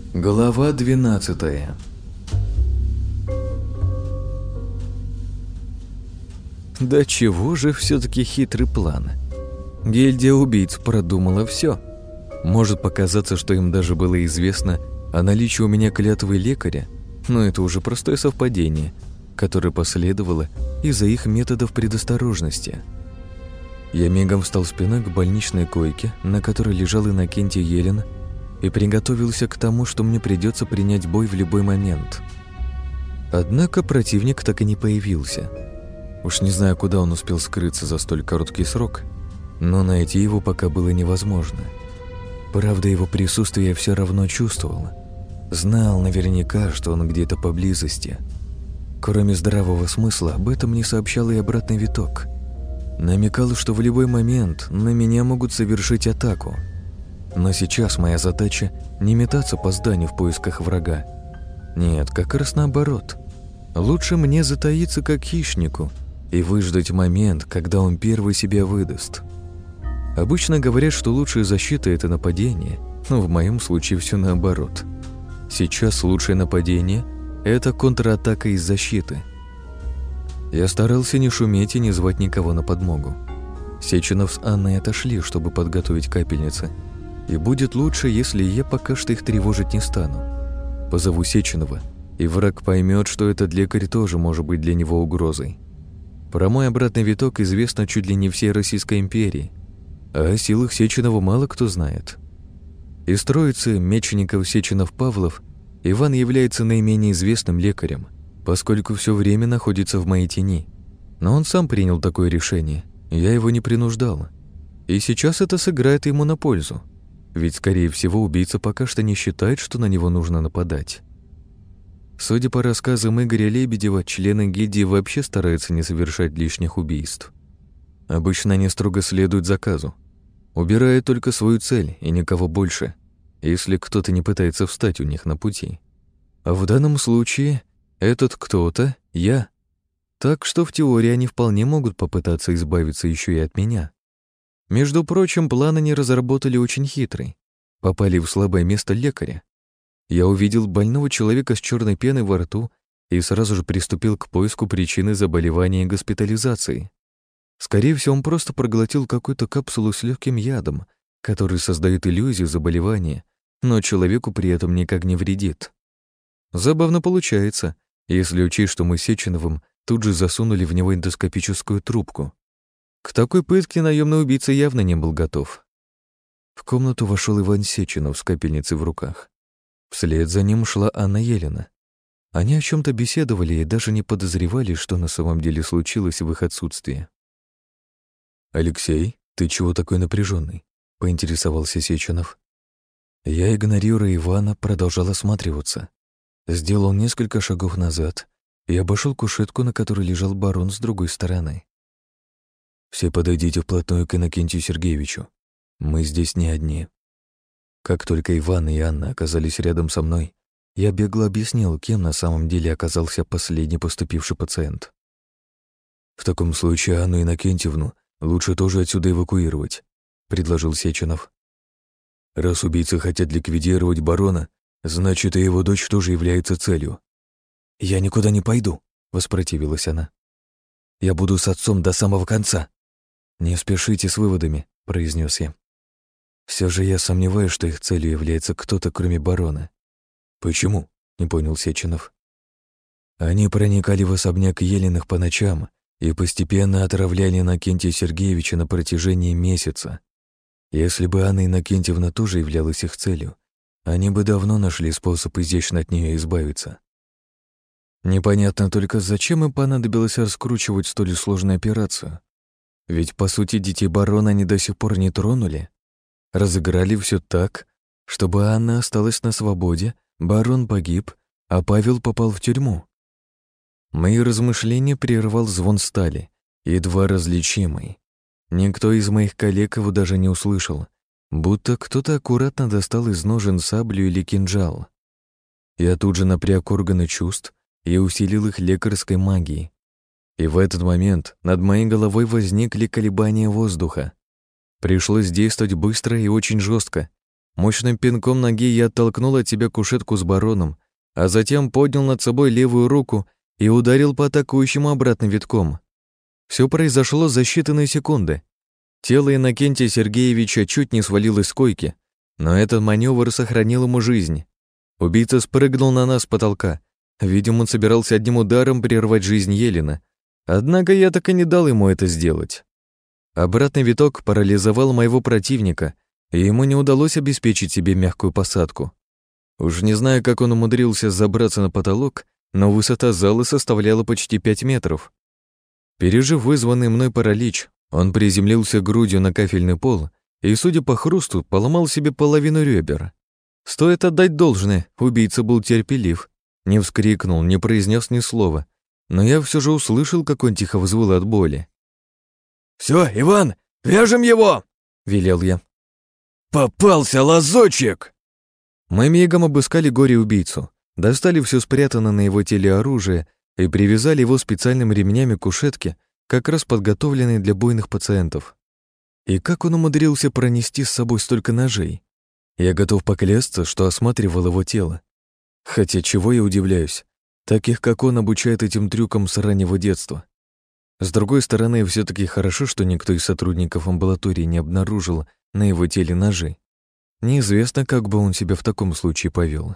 Глава 12. Да чего же все-таки хитрый план? Гильдия убийц продумала все. Может показаться, что им даже было известно о наличии у меня клятвы лекаря, но это уже простое совпадение, которое последовало из-за их методов предосторожности. Я мигом встал спиной к больничной койке, на которой лежал Иннокентий Елен, и приготовился к тому, что мне придется принять бой в любой момент. Однако противник так и не появился. Уж не знаю, куда он успел скрыться за столь короткий срок, но найти его пока было невозможно. Правда, его присутствие я все равно чувствовал. Знал наверняка, что он где-то поблизости. Кроме здравого смысла, об этом не сообщал и обратный виток. Намекал, что в любой момент на меня могут совершить атаку. Но сейчас моя задача не метаться по зданию в поисках врага. Нет, как раз наоборот. Лучше мне затаиться как хищнику и выждать момент, когда он первый себя выдаст. Обычно говорят, что лучшая защита – это нападение, но в моем случае все наоборот. Сейчас лучшее нападение – это контратака из защиты. Я старался не шуметь и не звать никого на подмогу. Сеченов с Анной отошли, чтобы подготовить капельницы, и будет лучше, если я пока что их тревожить не стану. Позову Сеченова, и враг поймет, что этот лекарь тоже может быть для него угрозой. Про мой обратный виток известно чуть ли не всей Российской империи, а о силах Сеченова мало кто знает. Из троицы мечников Сеченов-Павлов Иван является наименее известным лекарем, поскольку все время находится в моей тени. Но он сам принял такое решение, я его не принуждал. И сейчас это сыграет ему на пользу. Ведь, скорее всего, убийца пока что не считает, что на него нужно нападать. Судя по рассказам Игоря Лебедева, члены гильдии вообще стараются не совершать лишних убийств. Обычно они строго следуют заказу. Убирают только свою цель и никого больше, если кто-то не пытается встать у них на пути. А в данном случае этот кто-то — я. Так что в теории они вполне могут попытаться избавиться еще и от меня. Между прочим, план они разработали очень хитрый. Попали в слабое место лекаря. Я увидел больного человека с черной пеной во рту и сразу же приступил к поиску причины заболевания и госпитализации. Скорее всего, он просто проглотил какую-то капсулу с легким ядом, который создает иллюзию заболевания, но человеку при этом никак не вредит. Забавно получается, если учесть, что мы с Сеченовым тут же засунули в него эндоскопическую трубку. К такой пытке наемный убийца явно не был готов. В комнату вошел Иван Сеченов с капельницей в руках. Вслед за ним шла Анна Елена. Они о чем-то беседовали и даже не подозревали, что на самом деле случилось в их отсутствии. «Алексей, ты чего такой напряженный?» — поинтересовался Сеченов. Я, игнорируя Ивана, продолжал осматриваться. Сделал несколько шагов назад и обошел кушетку, на которой лежал барон, с другой стороны. «Все подойдите вплотную к Иннокентию Сергеевичу. Мы здесь не одни». Как только Иван и Анна оказались рядом со мной, я бегло объяснил, кем на самом деле оказался последний поступивший пациент. «В таком случае Анну Иннокентьевну лучше тоже отсюда эвакуировать», — предложил Сеченов. «Раз убийцы хотят ликвидировать барона, значит, и его дочь тоже является целью». «Я никуда не пойду», — воспротивилась она. «Я буду с отцом до самого конца». «Не спешите с выводами», — произнес я. Все же я сомневаюсь, что их целью является кто-то, кроме барона. «Почему?» — не понял Сеченов. «Они проникали в особняк Еленых по ночам и постепенно отравляли Иннокентия Сергеевича на протяжении месяца. Если бы Анна Иннокентьевна тоже являлась их целью, они бы давно нашли способ изящно от нее избавиться. Непонятно только, зачем им понадобилось раскручивать столь сложную операцию. Ведь, по сути, детей барона они до сих пор не тронули. Разыграли все так, чтобы Анна осталась на свободе, барон погиб, а Павел попал в тюрьму. Мои размышления прервал звон стали, едва различимый. Никто из моих коллег его даже не услышал, будто кто-то аккуратно достал из ножен саблю или кинжал. Я тут же напряг органы чувств и усилил их лекарской магией. И в этот момент над моей головой возникли колебания воздуха. Пришлось действовать быстро и очень жестко, Мощным пинком ноги я оттолкнул от себя кушетку с бароном, а затем поднял над собой левую руку и ударил по атакующему обратно витком. Все произошло за считанные секунды. Тело Иннокентия Сергеевича чуть не свалилось с койки, но этот маневр сохранил ему жизнь. Убийца спрыгнул на нас с потолка. Видимо, он собирался одним ударом прервать жизнь Елена. Однако я так и не дал ему это сделать. Обратный виток парализовал моего противника, и ему не удалось обеспечить себе мягкую посадку. Уж не знаю, как он умудрился забраться на потолок, но высота зала составляла почти 5 метров. Пережив вызванный мной паралич, он приземлился грудью на кафельный пол и, судя по хрусту, поломал себе половину ребер. Стоит отдать должное, убийца был терпелив, не вскрикнул, не произнес ни слова, но я все же услышал, как он тихо взвыл от боли. «Все, Иван, вяжем его!» — велел я. «Попался лазочек!» Мы мигом обыскали горе-убийцу, достали все спрятанное на его теле оружие и привязали его специальными ремнями к кушетке, как раз подготовленной для буйных пациентов. И как он умудрился пронести с собой столько ножей? Я готов поклясться, что осматривал его тело. Хотя чего я удивляюсь? Таких, как он, обучает этим трюкам с раннего детства. С другой стороны, все-таки хорошо, что никто из сотрудников амбулатории не обнаружил на его теле ножи. Неизвестно, как бы он себя в таком случае повел.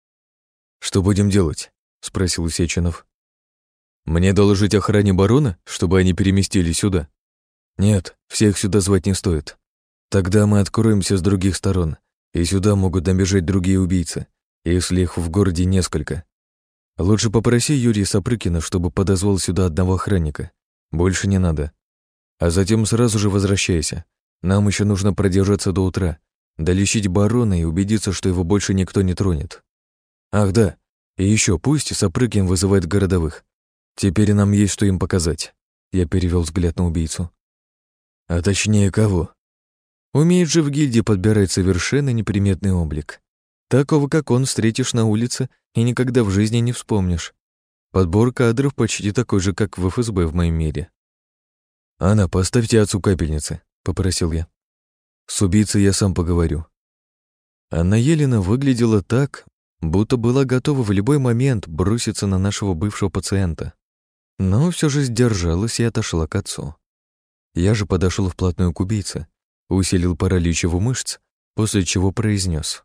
«Что будем делать?» — спросил Сеченов. «Мне доложить охране барона, чтобы они переместились сюда?» «Нет, всех сюда звать не стоит. Тогда мы откроемся с других сторон, и сюда могут набежать другие убийцы, если их в городе несколько. Лучше попроси Юрия Сапрыкина, чтобы подозвал сюда одного охранника. Больше не надо. А затем сразу же возвращайся. Нам еще нужно продержаться до утра, долечить барона и убедиться, что его больше никто не тронет. Ах да, и еще пусть Сапрыкин вызывает городовых. Теперь нам есть что им показать». Я перевел взгляд на убийцу. «А точнее кого? Умеет же в гильдии подбирать совершенно неприметный облик. Такого, как он, встретишь на улице и никогда в жизни не вспомнишь. Подбор кадров почти такой же, как в ФСБ в моем мире». «Анна, поставьте отцу капельницы», — попросил я. «С убийцей я сам поговорю». Анна Елена выглядела так, будто была готова в любой момент броситься на нашего бывшего пациента. Но все же сдержалась и отошла к отцу. Я же подошел вплотную к убийце, усилил паралич его мышц, после чего произнес: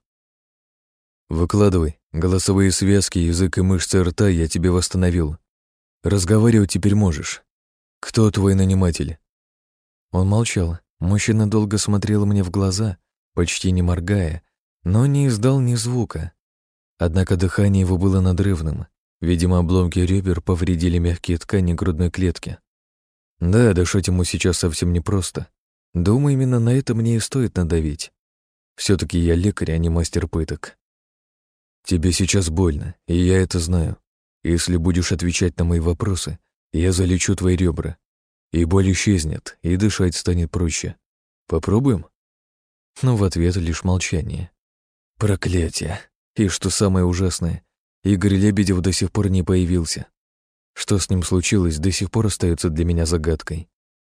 «Выкладывай, голосовые связки, язык и мышцы рта я тебе восстановил. Разговаривать теперь можешь. Кто твой наниматель?» Он молчал. Мужчина долго смотрел мне в глаза, почти не моргая, но не издал ни звука. Однако дыхание его было надрывным. Видимо, обломки ребер повредили мягкие ткани грудной клетки. Да, дышать ему сейчас совсем непросто. Думаю, именно на это мне и стоит надавить. Все-таки я лекарь, а не мастер пыток. Тебе сейчас больно, и я это знаю. Если будешь отвечать на мои вопросы, я залечу твои ребра. И боль исчезнет, и дышать станет проще. Попробуем?» Но в ответ лишь молчание. Проклятие. И что самое ужасное, Игорь Лебедев до сих пор не появился. Что с ним случилось, до сих пор остается для меня загадкой.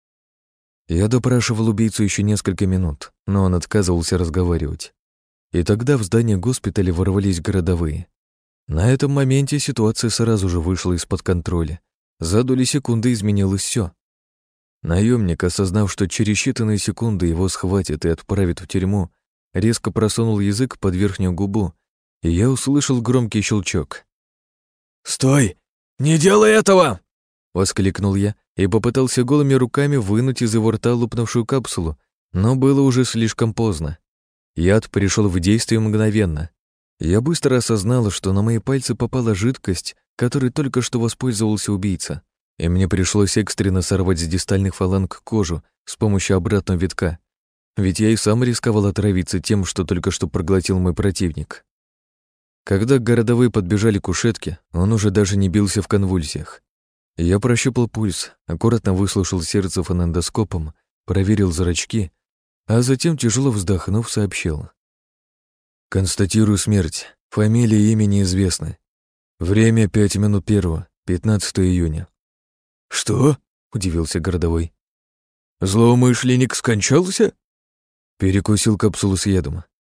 Я допрашивал убийцу еще несколько минут, но он отказывался разговаривать. И тогда в здание госпиталя ворвались городовые. На этом моменте ситуация сразу же вышла из-под контроля. За доли секунды изменилось все. Наемник, осознав, что через считанные секунды его схватят и отправят в тюрьму, резко просунул язык под верхнюю губу, и я услышал громкий щелчок. «Стой! Не делай этого!» — воскликнул я и попытался голыми руками вынуть из его рта лопнувшую капсулу, но было уже слишком поздно. Яд пришел в действие мгновенно. Я быстро осознал, что на мои пальцы попала жидкость, которой только что воспользовался убийца, и мне пришлось экстренно сорвать с дистальных фаланг кожу с помощью обратного витка, ведь я и сам рисковал отравиться тем, что только что проглотил мой противник. Когда городовые подбежали к кушетке, он уже даже не бился в конвульсиях. Я прощупал пульс, аккуратно выслушал сердце фонендоскопом, проверил зрачки, а затем, тяжело вздохнув, сообщил: «Констатирую смерть. Фамилия и имя неизвестны. Время 5 минут первого, 15 июня». «Что?» — удивился городовой. «Злоумышленник скончался?» Перекусил капсулу с ядом.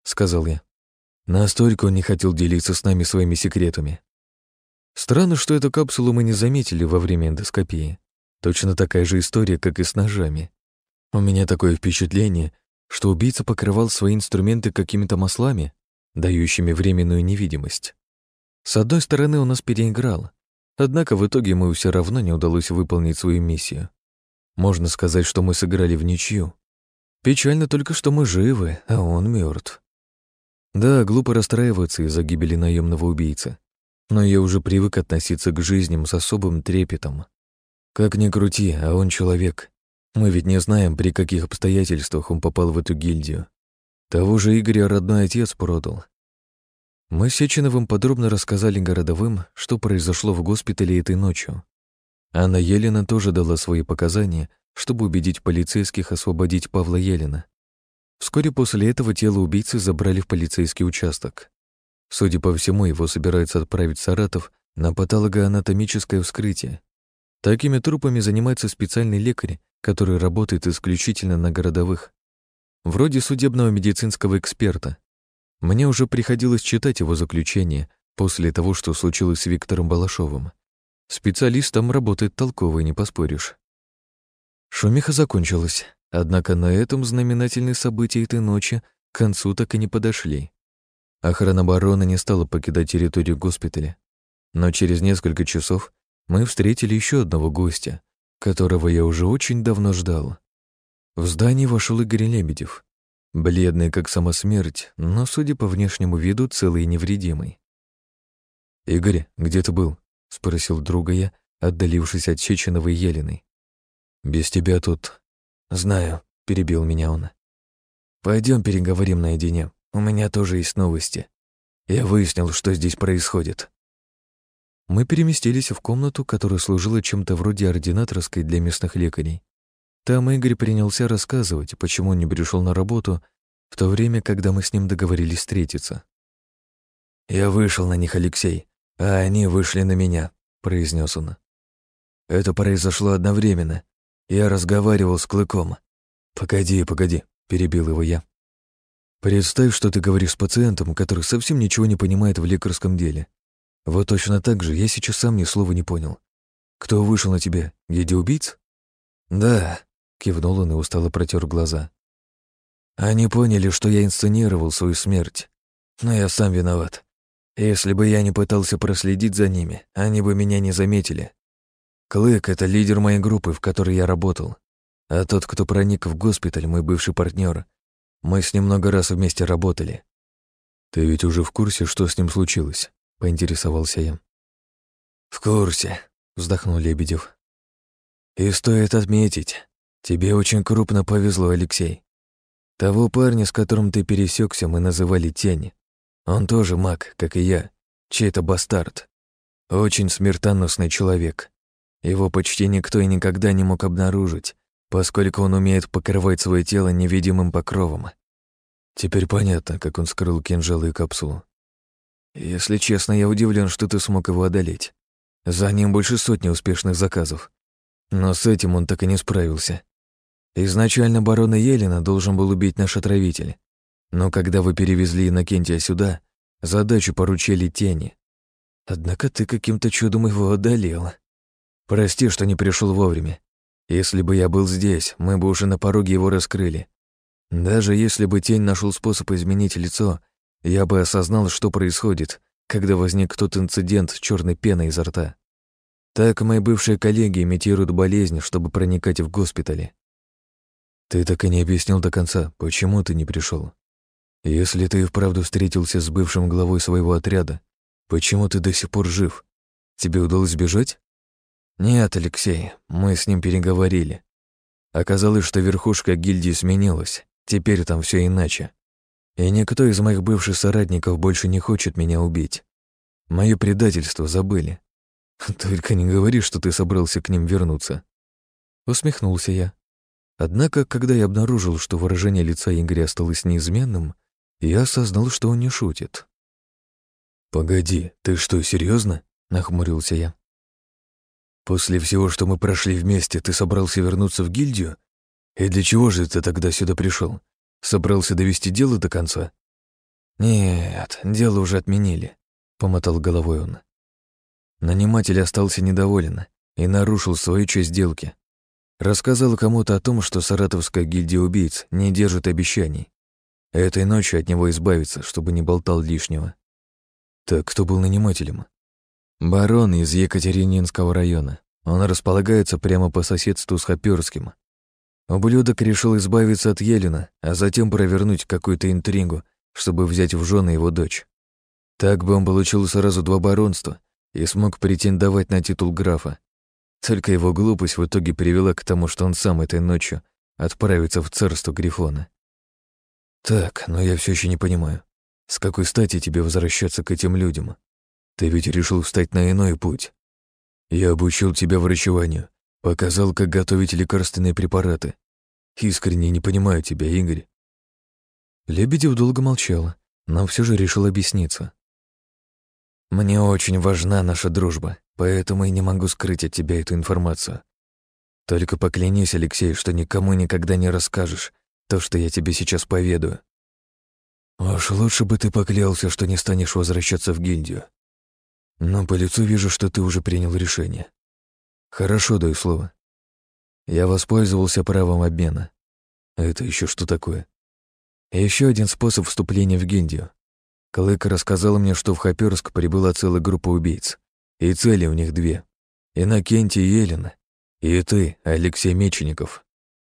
сказал я. Настолько он не хотел делиться с нами своими секретами. Странно, что эту капсулу мы не заметили во время эндоскопии. Точно такая же история, как и с ножами. У меня такое впечатление, что убийца покрывал свои инструменты какими-то маслами, дающими временную невидимость. С одной стороны, он нас переиграл, однако в итоге ему все равно не удалось выполнить свою миссию. Можно сказать, что мы сыграли в ничью. Печально только, что мы живы, а он мертв. Да, глупо расстраиваться из-за гибели наемного убийцы, но я уже привык относиться к жизням с особым трепетом. Как ни крути, а он человек. Мы ведь не знаем, при каких обстоятельствах он попал в эту гильдию. Того же Игоря родной отец продал. Мы с Сеченовым подробно рассказали городовым, что произошло в госпитале этой ночью. Анна Елена тоже дала свои показания, чтобы убедить полицейских освободить Павла Елена. Вскоре после этого тело убийцы забрали в полицейский участок. Судя по всему, его собираются отправить в Саратов на патологоанатомическое вскрытие. Такими трупами занимается специальный лекарь, который работает исключительно на городовых. Вроде судебного медицинского эксперта. Мне уже приходилось читать его заключение после того, что случилось с Виктором Балашовым. Специалист там работает толковый, не поспоришь. Шумиха закончилась, однако на этом знаменательные события этой ночи к концу так и не подошли. Охрана барона не стала покидать территорию госпиталя, но через несколько часов мы встретили еще одного гостя, которого я уже очень давно ждал. В здание вошел Игорь Лебедев, бледный как сама смерть, но, судя по внешнему виду, целый и невредимый. «Игорь, где ты был?» — спросил друга я, отдалившись от Чеченовой и Еленой. «Без тебя тут...» «Знаю», — перебил меня он. «Пойдем переговорим наедине, у меня тоже есть новости. Я выяснил, что здесь происходит». Мы переместились в комнату, которая служила чем-то вроде ординаторской для местных лекарей. Там Игорь принялся рассказывать, почему он не пришел на работу в то время, когда мы с ним договорились встретиться. «Я вышел на них, Алексей, а они вышли на меня», — произнес он. «Это произошло одновременно. Я разговаривал с Клыком». «Погоди», — перебил его я. «Представь, что ты говоришь с пациентом, который совсем ничего не понимает в лекарском деле. Вот точно так же я сейчас сам ни слова не понял. Кто вышел на тебя, гильдия-убийц?» «Да», — кивнул он и устало протер глаза. «Они поняли, что я инсценировал свою смерть, но я сам виноват. Если бы я не пытался проследить за ними, они бы меня не заметили. Клык — это лидер моей группы, в которой я работал, а тот, кто проник в госпиталь, мой бывший партнер. Мы с ним много раз вместе работали». «Ты ведь уже в курсе, что с ним случилось?» — поинтересовался я. «В курсе», — вздохнул Лебедев. «И стоит отметить, тебе очень крупно повезло, Алексей. Того парня, с которым ты пересекся, мы называли Тень. Он тоже маг, как и я, чей-то бастард. Очень смертоносный человек. Его почти никто и никогда не мог обнаружить, поскольку он умеет покрывать свое тело невидимым покровом. Теперь понятно, как он скрыл кинжалы и капсулу. Если честно, я удивлен, что ты смог его одолеть. За ним больше сотни успешных заказов. Но с этим он так и не справился. Изначально барона Елена должен был убить наш отравитель. Но когда вы перевезли Иннокентия сюда, задачу поручили Тени. Однако ты каким-то чудом его одолел. Прости, что не пришел вовремя. Если бы я был здесь, мы бы уже на пороге его раскрыли. Даже если бы Тень нашел способ изменить лицо, я бы осознал, что происходит, когда возник тот инцидент с черной пеной изо рта. Так мои бывшие коллеги имитируют болезнь, чтобы проникать в госпитали. Ты так и не объяснил до конца, почему ты не пришел. Если ты и вправду встретился с бывшим главой своего отряда, почему ты до сих пор жив? Тебе удалось сбежать? Нет, Алексей, мы с ним переговорили. Оказалось, что верхушка гильдии сменилась, теперь там все иначе. И никто из моих бывших соратников больше не хочет меня убить. Мое предательство забыли. Только не говори, что ты собрался к ним вернуться. Усмехнулся я. Однако, когда я обнаружил, что выражение лица Игоря осталось неизменным, я осознал, что он не шутит. «Погоди, ты что, серьезно? Нахмурился я. «После всего, что мы прошли вместе, ты собрался вернуться в гильдию? И для чего же ты тогда сюда пришел? Собрался довести дело до конца? «Нет, дело уже отменили», — помотал головой он. Наниматель остался недоволен и нарушил свою часть сделки. Рассказал кому-то о том, что Саратовская гильдия убийц не держит обещаний. Этой ночью от него избавиться, чтобы не болтал лишнего. Так кто был нанимателем? Барон из Екатерининского района. Он располагается прямо по соседству с Хоперским. Ублюдок решил избавиться от Елена, а затем провернуть какую-то интригу, чтобы взять в жены его дочь. Так бы он получил сразу 2 баронства и смог претендовать на титул графа. Только его глупость в итоге привела к тому, что он сам этой ночью отправится в царство Грифона. Так, но я все еще не понимаю, с какой стати тебе возвращаться к этим людям? Ты ведь решил встать на иной путь. Я обучил тебя врачеванию, показал, как готовить лекарственные препараты. Искренне не понимаю тебя, Игорь. Лебедев долго молчал, но все же решил объясниться. Мне очень важна наша дружба, поэтому и не могу скрыть от тебя эту информацию. Только поклянись, Алексей, что никому никогда не расскажешь то, что я тебе сейчас поведаю. Уж лучше бы ты поклялся, что не станешь возвращаться в гильдию. Но по лицу вижу, что ты уже принял решение. Хорошо, даю слово. Я воспользовался правом обмена. Это еще что такое? Еще один способ вступления в гильдию. Клык рассказал мне, что в Хоперск прибыла целая группа убийц, и цели у них 2. Иннокентий и Елена, и ты, Алексей Мечеников.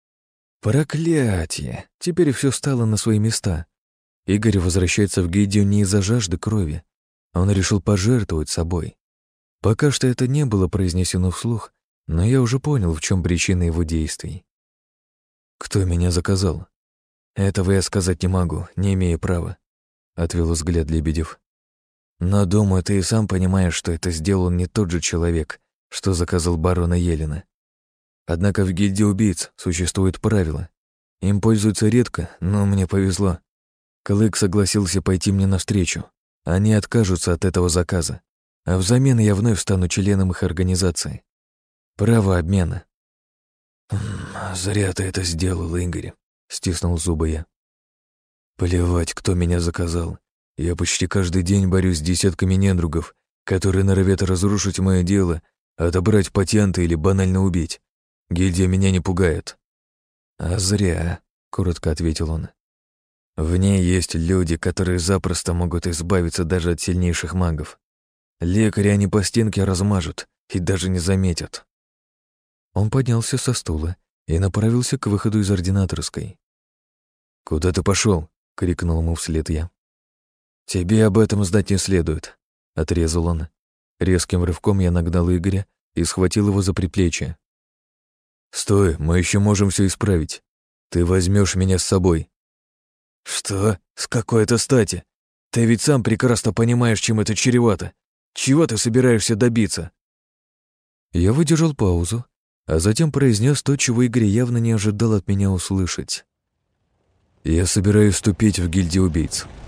Проклятие! Теперь все стало на свои места. Игорь возвращается в гильдию не из-за жажды крови. Он решил пожертвовать собой. Пока что это не было произнесено вслух, но я уже понял, в чем причина его действий. Кто меня заказал? Этого я сказать не могу, не имею права, отвел взгляд Лебедев. Но, думаю, ты и сам понимаешь, что это сделал не тот же человек, что заказал барона Елена. Однако в гильдии убийц существуют правила. Им пользуются редко, но мне повезло. Клык согласился пойти мне навстречу. Они откажутся от этого заказа, а взамен я вновь стану членом их организации. Право обмена. «Зря ты это сделал, Игорь», — стиснул зубы я. «Плевать, кто меня заказал. Я почти каждый день борюсь с десятками недругов, которые норовят разрушить мое дело, отобрать патенты или банально убить. Гильдия меня не пугает». «А зря», — коротко ответил он. «В ней есть люди, которые запросто могут избавиться даже от сильнейших магов. Лекаря они по стенке размажут и даже не заметят». Он поднялся со стула и направился к выходу из ординаторской. «Куда ты пошел? Крикнул ему вслед я. «Тебе об этом знать не следует», — отрезал он. Резким рывком я нагнал Игоря и схватил его за предплечье. «Стой, мы еще можем все исправить. Ты возьмешь меня с собой». «Что? С какой это стати? Ты ведь сам прекрасно понимаешь, чем это чревато. Чего ты собираешься добиться?» Я выдержал паузу, а затем произнес то, чего Игорь явно не ожидал от меня услышать. «Я собираюсь вступить в гильдию убийц».